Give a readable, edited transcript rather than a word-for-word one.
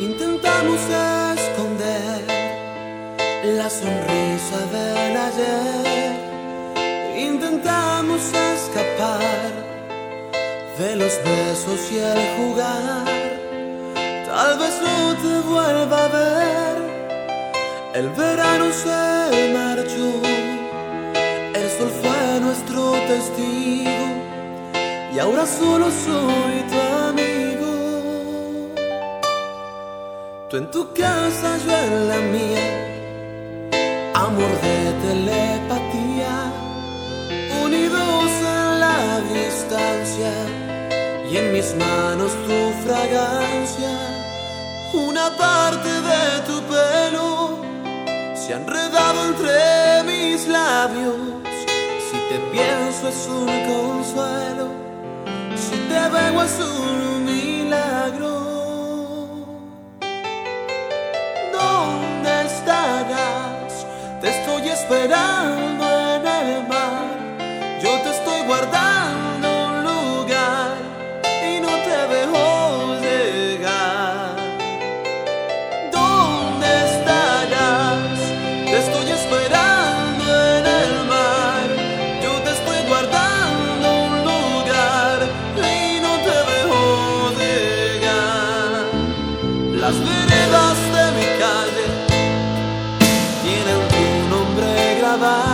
Intentamos esconder la sonrisa del ayer. Intentamos escapar de los besos y el jugar. Tal vez no te vuelva a ver. El verano se marchó, el sol fue nuestro testigo y ahora solo soy tu amigo. Tú en tu casa, yo en la mía, amor de telepatía, unidos en la distancia y en mis manos tu fragancia. Una parte de tu pelo se ha enredado entre mis labios. Si te pienso es un consuelo, si te veo es un milagro. ¿Dónde estarás? Te estoy esperando en el mar. Yo te estoy guardando un lugar y no te dejo llegar. ¿Dónde estarás? Te estoy esperando en el mar. Yo te estoy guardando un lugar y no te dejo llegar. Las veredas de mi calle tienen tu nombre grabado.